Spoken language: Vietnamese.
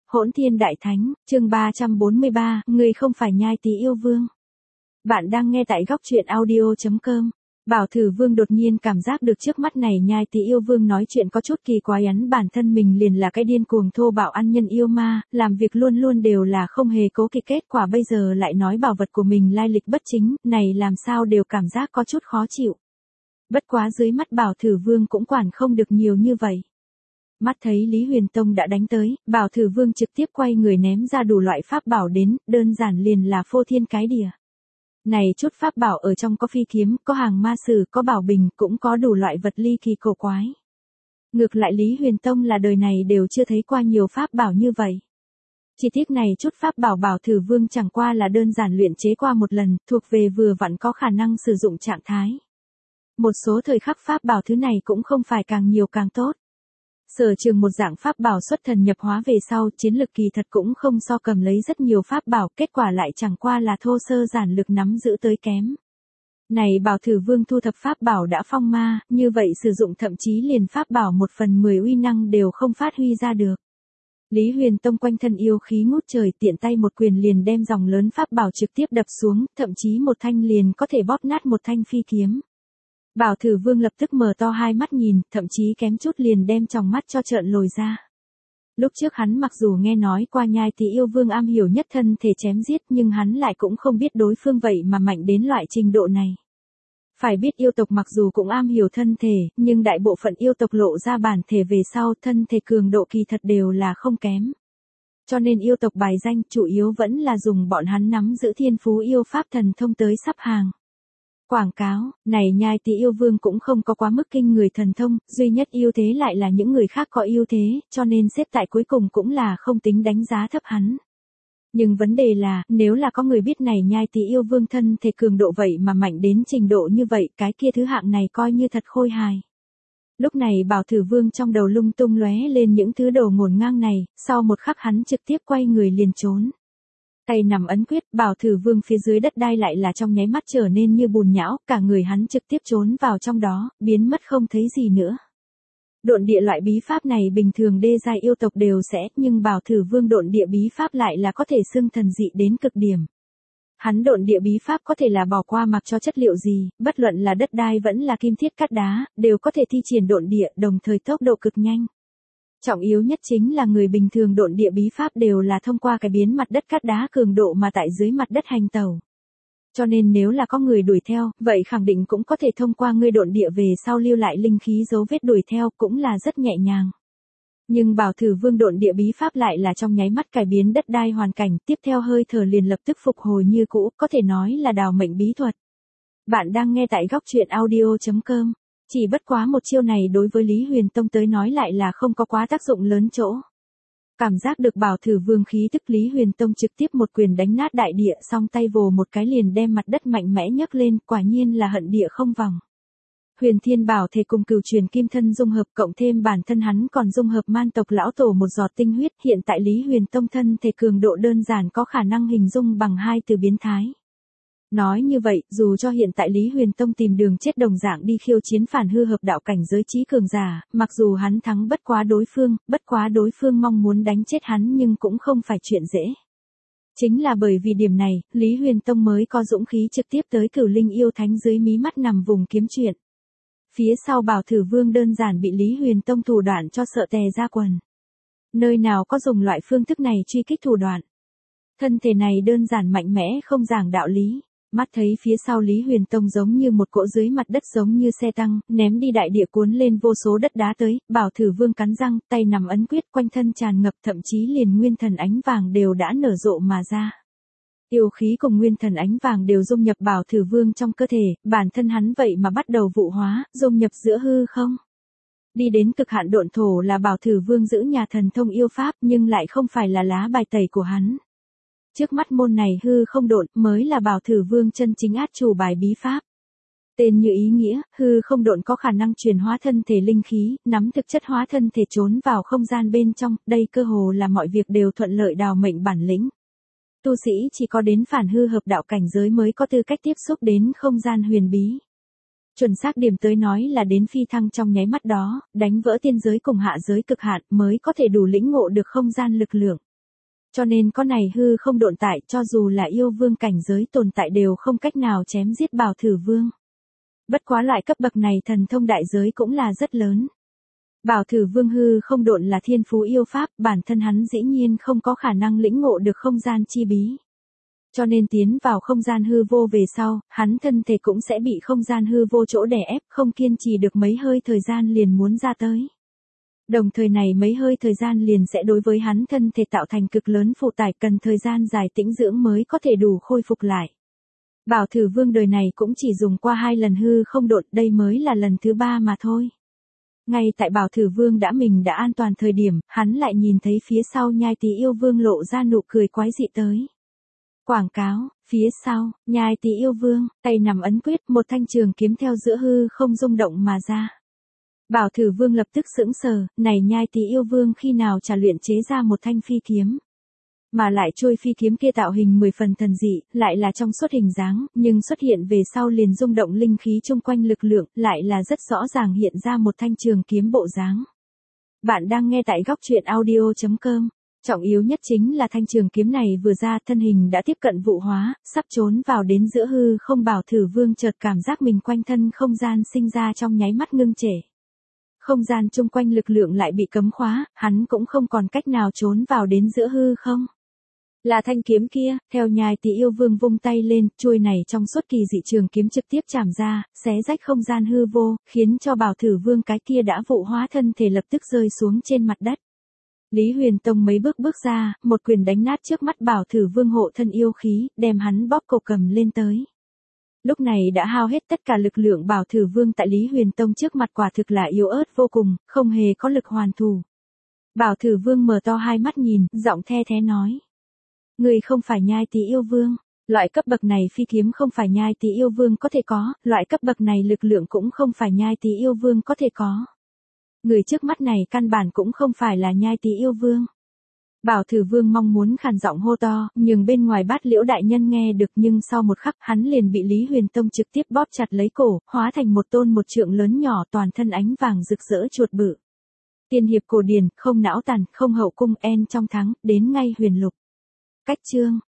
Hỗn Thiên Đại Thánh, chương 343, người không phải Nhai Tý Yêu Vương. Bạn đang nghe tại góc truyện audio.com. Bảo Thử Vương đột nhiên cảm giác được trước mắt này Nhai Tý Yêu Vương nói chuyện có chút kỳ quái, bản thân mình liền là cái điên cuồng thô bạo ăn nhân yêu ma, làm việc luôn luôn đều là không hề cố kỵ, kết quả bây giờ lại nói bảo vật của mình lai lịch bất chính, này làm sao đều cảm giác có chút khó chịu. Bất quá dưới mắt Bảo Thử Vương cũng quản không được nhiều như vậy. Mắt thấy Lý Huyền Tông đã đánh tới, Bảo Thử Vương trực tiếp quay người ném ra đủ loại pháp bảo đến, đơn giản liền là phô thiên cái địa. Này chút pháp bảo ở trong có phi kiếm, có hàng ma sử, có bảo bình, cũng có đủ loại vật ly kỳ cổ quái. Ngược lại Lý Huyền Tông là đời này đều chưa thấy qua nhiều pháp bảo như vậy. Chi tiết này chút pháp bảo Bảo Thử Vương chẳng qua là đơn giản luyện chế qua một lần, thuộc về vừa vặn có khả năng sử dụng trạng thái. Một số thời khắc pháp bảo thứ này cũng không phải càng nhiều càng tốt. Sở trường một dạng pháp bảo xuất thần nhập hóa về sau, chiến lực kỳ thật cũng không so cầm lấy rất nhiều pháp bảo, kết quả lại chẳng qua là thô sơ giản lược nắm giữ tới kém. Này Bảo Thử Vương thu thập pháp bảo đã phong ma, như vậy sử dụng thậm chí liền pháp bảo 1/10 uy năng đều không phát huy ra được. Lý Huyền Tông quanh thân yêu khí ngút trời, tiện tay một quyền liền đem dòng lớn pháp bảo trực tiếp đập xuống, thậm chí một thanh liền có thể bóp nát một thanh phi kiếm. Bảo Thử Vương lập tức mở to hai mắt nhìn, thậm chí kém chút liền đem tròng mắt cho trợn lồi ra. Lúc trước hắn mặc dù nghe nói qua Nhai Tý Yêu Vương am hiểu nhất thân thể chém giết, nhưng hắn lại cũng không biết đối phương vậy mà mạnh đến loại trình độ này. Phải biết yêu tộc mặc dù cũng am hiểu thân thể, nhưng đại bộ phận yêu tộc lộ ra bản thể về sau thân thể cường độ kỳ thật đều là không kém. Cho nên yêu tộc bài danh chủ yếu vẫn là dùng bọn hắn nắm giữ thiên phú yêu pháp thần thông tới sắp hàng. Quảng cáo, này Nhai Tý Yêu Vương cũng không có quá mức kinh người thần thông, duy nhất ưu thế lại là những người khác có ưu thế, cho nên xếp tại cuối cùng cũng là không tính đánh giá thấp hắn. Nhưng vấn đề là, nếu là có người biết này Nhai Tý Yêu Vương thân thể cường độ vậy mà mạnh đến trình độ như vậy, cái kia thứ hạng này coi như thật khôi hài. Lúc này Bảo Thử Vương trong đầu lung tung lóe lên những thứ đồ ngổn ngang này, sau một khắc hắn trực tiếp quay người liền trốn. Tay nằm ấn quyết, Bảo Thử Vương phía dưới đất đai lại là trong nháy mắt trở nên như bùn nhão, cả người hắn trực tiếp trốn vào trong đó, biến mất không thấy gì nữa. Độn địa loại bí pháp này bình thường đê giai yêu tộc đều sẽ, nhưng Bảo Thử Vương độn địa bí pháp lại là có thể xưng thần dị đến cực điểm. Hắn độn địa bí pháp có thể là bỏ qua mặc cho chất liệu gì, bất luận là đất đai vẫn là kim thiết cát đá, đều có thể thi triển độn địa, đồng thời tốc độ cực nhanh. Trọng yếu nhất chính là người bình thường độn địa bí pháp đều là thông qua cái biến mặt đất cát đá cường độ mà tại dưới mặt đất hành tẩu. Cho nên nếu là có người đuổi theo, vậy khẳng định cũng có thể thông qua ngươi độn địa về sau lưu lại linh khí dấu vết đuổi theo, cũng là rất nhẹ nhàng. Nhưng Bảo Thử Vương độn địa bí pháp lại là trong nháy mắt cải biến đất đai hoàn cảnh, tiếp theo hơi thở liền lập tức phục hồi như cũ, có thể nói là đào mệnh bí thuật. Bạn đang nghe tại góc truyện audio.com. Chỉ bất quá một chiêu này đối với Lý Huyền Tông tới nói lại là không có quá tác dụng lớn chỗ. Cảm giác được Bảo Thử Vương khí tức, Lý Huyền Tông trực tiếp một quyền đánh nát đại địa, song tay vồ một cái liền đem mặt đất mạnh mẽ nhấc lên, quả nhiên là hận địa không vòng. Huyền Thiên Bảo thể cùng Cửu Truyền Kim Thân dung hợp, cộng thêm bản thân hắn còn dung hợp man tộc lão tổ một giọt tinh huyết, hiện tại Lý Huyền Tông thân thể cường độ đơn giản có khả năng hình dung bằng hai từ biến thái. Nói như vậy, dù cho hiện tại Lý Huyền Tông tìm đường chết đồng dạng đi khiêu chiến phản hư hợp đạo cảnh giới trí cường giả, mặc dù hắn thắng bất quá đối phương mong muốn đánh chết hắn nhưng cũng không phải chuyện dễ. Chính là bởi vì điểm này, Lý Huyền Tông mới có dũng khí trực tiếp tới Cửu Linh Yêu Thánh dưới mí mắt nằm vùng kiếm chuyện. Phía sau Bảo Thử Vương đơn giản bị Lý Huyền Tông thủ đoạn cho sợ tè ra quần. Nơi nào có dùng loại phương thức này truy kích thủ đoạn. Thân thể này đơn giản mạnh mẽ không giảng đạo lý. Mắt thấy phía sau Lý Huyền Tông giống như một cỗ dưới mặt đất giống như xe tăng, ném đi đại địa cuốn lên vô số đất đá tới, Bảo Thử Vương cắn răng, tay nằm ấn quyết, quanh thân tràn ngập, thậm chí liền nguyên thần ánh vàng đều đã nở rộ mà ra. Yêu khí cùng nguyên thần ánh vàng đều dung nhập Bảo Thử Vương trong cơ thể, bản thân hắn vậy mà bắt đầu vụ hóa, dung nhập giữa hư không. Đi đến cực hạn độn thổ là Bảo Thử Vương giữ nhà thần thông yêu pháp, nhưng lại không phải là lá bài tẩy của hắn. Trước mắt môn này hư không độn mới là Bảo Thử Vương chân chính át chủ bài bí pháp. Tên như ý nghĩa, hư không độn có khả năng chuyển hóa thân thể linh khí, nắm thực chất hóa thân thể trốn vào không gian bên trong, đây cơ hồ là mọi việc đều thuận lợi đào mệnh bản lĩnh. Tu sĩ chỉ có đến phản hư hợp đạo cảnh giới mới có tư cách tiếp xúc đến không gian huyền bí. Chuẩn xác điểm tới nói là đến phi thăng trong nháy mắt đó, đánh vỡ tiên giới cùng hạ giới cực hạn mới có thể đủ lĩnh ngộ được không gian lực lượng. Cho nên có này hư không độn tại, cho dù là yêu vương cảnh giới tồn tại đều không cách nào chém giết Bảo Thử Vương. Bất quá loại cấp bậc này thần thông đại giới cũng là rất lớn. Bảo Thử Vương hư không độn là thiên phú yêu pháp, bản thân hắn dĩ nhiên không có khả năng lĩnh ngộ được không gian chi bí. Cho nên tiến vào không gian hư vô về sau, hắn thân thể cũng sẽ bị không gian hư vô chỗ đè ép, không kiên trì được mấy hơi thời gian liền muốn ra tới. Đồng thời này mấy hơi thời gian liền sẽ đối với hắn thân thể tạo thành cực lớn phụ tải, cần thời gian dài tĩnh dưỡng mới có thể đủ khôi phục lại. Bảo Thử Vương đời này cũng chỉ dùng qua 2 lần hư không độn, đây mới là lần thứ 3 mà thôi. Ngay tại Bảo Thử Vương mình đã an toàn thời điểm, hắn lại nhìn thấy phía sau Nhai Tý Yêu Vương lộ ra nụ cười quái dị tới. Quảng cáo, phía sau, Nhai Tý Yêu Vương, tay nằm ấn quyết, một thanh trường kiếm theo giữa hư không rung động mà ra. Bảo Thử Vương lập tức sững sờ, này Nhai Tý Yêu Vương khi nào trả luyện chế ra một thanh phi kiếm. Mà lại trôi phi kiếm kia tạo hình 10 phần thần dị, lại là trong suốt hình dáng, nhưng xuất hiện về sau liền rung động linh khí chung quanh lực lượng, lại là rất rõ ràng hiện ra một thanh trường kiếm bộ dáng. Bạn đang nghe tại góc truyện audio.com. Trọng yếu nhất chính là thanh trường kiếm này vừa ra, thân hình đã tiếp cận vụ hóa, sắp trốn vào đến giữa hư không. Bảo Thử Vương chợt cảm giác mình quanh thân không gian sinh ra trong nháy mắt ngưng trệ. Không gian chung quanh lực lượng lại bị cấm khóa, hắn cũng không còn cách nào trốn vào đến giữa hư không. Là thanh kiếm kia, theo Nhai Tý Yêu Vương vung tay lên, chuôi này trong suốt kỳ dị trường kiếm trực tiếp chạm ra, xé rách không gian hư vô, khiến cho Bảo Thử Vương cái kia đã vụ hóa thân thể lập tức rơi xuống trên mặt đất. Lý Huyền Tông mấy bước ra, một quyền đánh nát trước mắt Bảo Thử Vương hộ thân yêu khí, đem hắn bóp cổ cầm lên tới. Lúc này đã hao hết tất cả lực lượng, Bảo Thử Vương tại Lý Huyền Tông trước mặt quả thực là yếu ớt vô cùng, không hề có lực hoàn thủ. Bảo Thử Vương mở to hai mắt nhìn, giọng the thé nói. Người không phải Nhai Tý Yêu Vương, loại cấp bậc này phi kiếm không phải Nhai Tý Yêu Vương có thể có, loại cấp bậc này lực lượng cũng không phải Nhai Tý Yêu Vương có thể có. Người trước mắt này căn bản cũng không phải là Nhai Tý Yêu Vương. Bảo Thử Vương mong muốn khàn giọng hô to, nhưng bên ngoài Bát Liễu đại nhân nghe được, nhưng sau một khắc hắn liền bị Lý Huyền Tông trực tiếp bóp chặt lấy cổ, hóa thành một tôn một trượng lớn nhỏ toàn thân ánh vàng rực rỡ chuột bự. Tiên hiệp cổ điển, không não tàn, không hậu cung, en trong thắng, đến ngay huyền lục. Cách chương